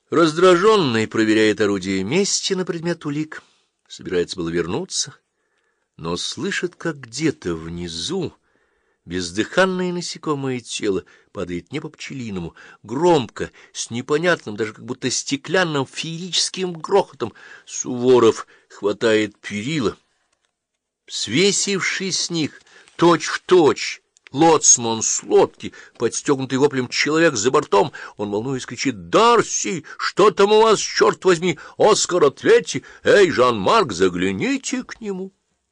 Раздраженный проверяет орудие мести на предмет улик. Собирается было вернуться, но слышит, как где-то внизу бездыханное насекомое тело падает не по-пчелиному, громко, с непонятным, даже как будто стеклянным феерическим грохотом. Суворов хватает перила, свесившись с них точь-в-точь. Лоцман с лодки, подстегнутый воплем человек за бортом, он, волнуясь, кричит: «Дарси, что там у вас, черт возьми? Оскар, ответьте! Эй, Жан-Марк, загляните к нему!»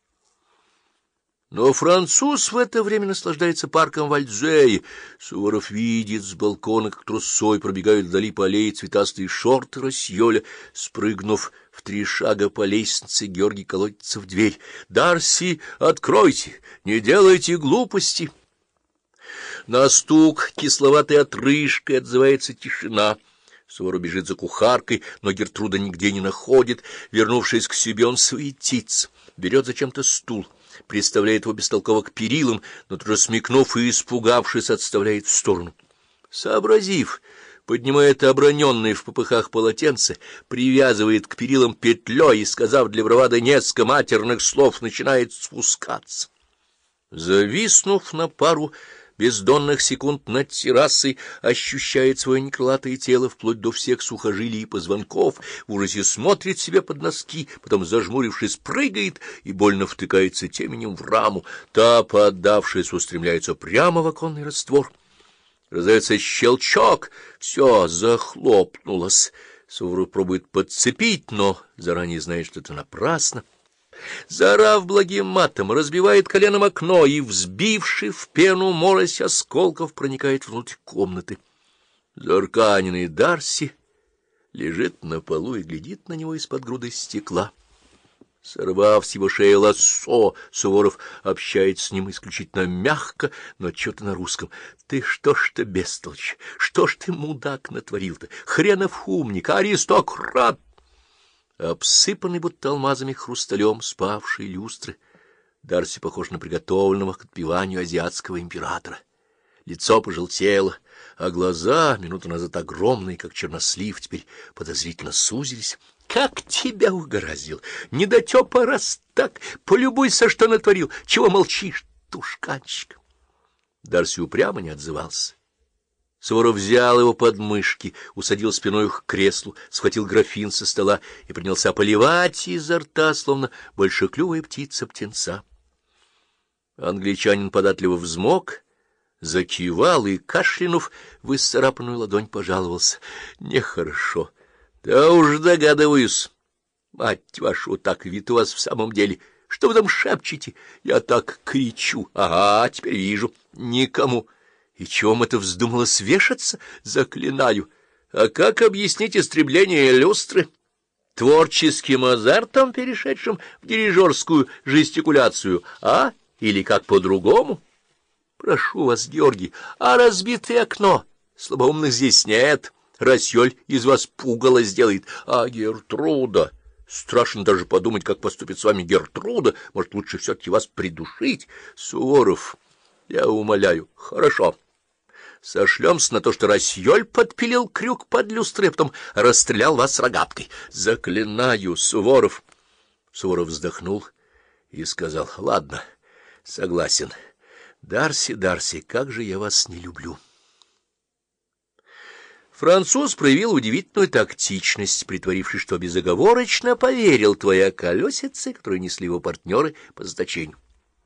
Но француз в это время наслаждается парком Вальдзее. Суворов видит с балкона, как трусой пробегают вдали по аллее цветастые шорты Рассьоля. Спрыгнув в 3 шага по лестнице, Георгий колотится в дверь. «Дарси, откройте! Не делайте глупости!» На стук кисловатой отрыжкой отзывается тишина. Суворов бежит за кухаркой, но Гертруда нигде не находит. Вернувшись к себе, он суетится, берет зачем-то стул, приставляет его бестолково к перилам, но тут же, смекнув и испугавшись, отставляет в сторону. Сообразив, поднимает оброненное в попыхах полотенце, привязывает к перилам петлей и, сказав для бравады несколько матерных слов, начинает спускаться. Зависнув на пару бездонных секунд над террасой, ощущает свое некрылатое тело вплоть до всех сухожилий и позвонков, в ужасе смотрит себе под носки, потом, зажмурившись, прыгает и больно втыкается теменем в раму. Та, поддавшись, устремляется прямо в оконный раствор. Раздается щелчок, все захлопнулось. Суворов пробует подцепить, но заранее знает, что это напрасно. Заорав благим матом, разбивает коленом окно и, взбивший в пену морось осколков, проникает внутрь комнаты. Заарканенный Дарси лежит на полу и глядит на него из-под груды стекла. Сорвав с его шеи лассо, Суворов общается с ним исключительно мягко, но что-то на русском. «Ты что ж ты, бестолочь, что ж ты, мудак, натворил-то? Хренов умник, аристократ!» Обсыпанный будто алмазами хрусталем спавшие люстры, Дарси похож на приготовленного к отпеванию азиатского императора. Лицо пожелтело, а глаза, минуту назад огромные, как чернослив, теперь подозрительно сузились. «Как тебя угораздил! Недотепа, раз так! Полюбуйся, что натворил! Чего молчишь, тушканчик?» Дарси упрямо не отзывался. Суворов взял его под мышки, усадил спиной к креслу, схватил графин со стола и принялся поливать изо рта, словно большеклювая птица птенца. Англичанин податливо взмок, закивал и, кашлянув, в исцарапанную ладонь пожаловался. «Нехорошо. Да уж догадываюсь. Мать вашу, так вид у вас в самом деле. Что вы там шепчете? Я так кричу. Ага, теперь вижу. Никому. И чего это вздумало свешаться? Заклинаю. А как объяснить истребление люстры? Творческим азартом, перешедшим в дирижерскую жестикуляцию, а? Или как по-другому? Прошу вас, Георгий, а разбитое окно? Слабоумных здесь нет. Рассьоль из вас пугало сделает. А Гертруда? Страшно даже подумать, как поступит с вами Гертруда. Может, лучше все-таки вас придушить? Суворов, я умоляю, хорошо. Сошлемся на то, что Рассьоль подпилил крюк под люстрой, а потом расстрелял вас рогаткой. Заклинаю, Суворов. Суворов вздохнул и сказал: — Ладно, согласен. Дарси, Дарси, как же я вас не люблю. Француз проявил удивительную тактичность, притворившись, что безоговорочно поверил твоей околесице, которую несли его партнеры по заточению.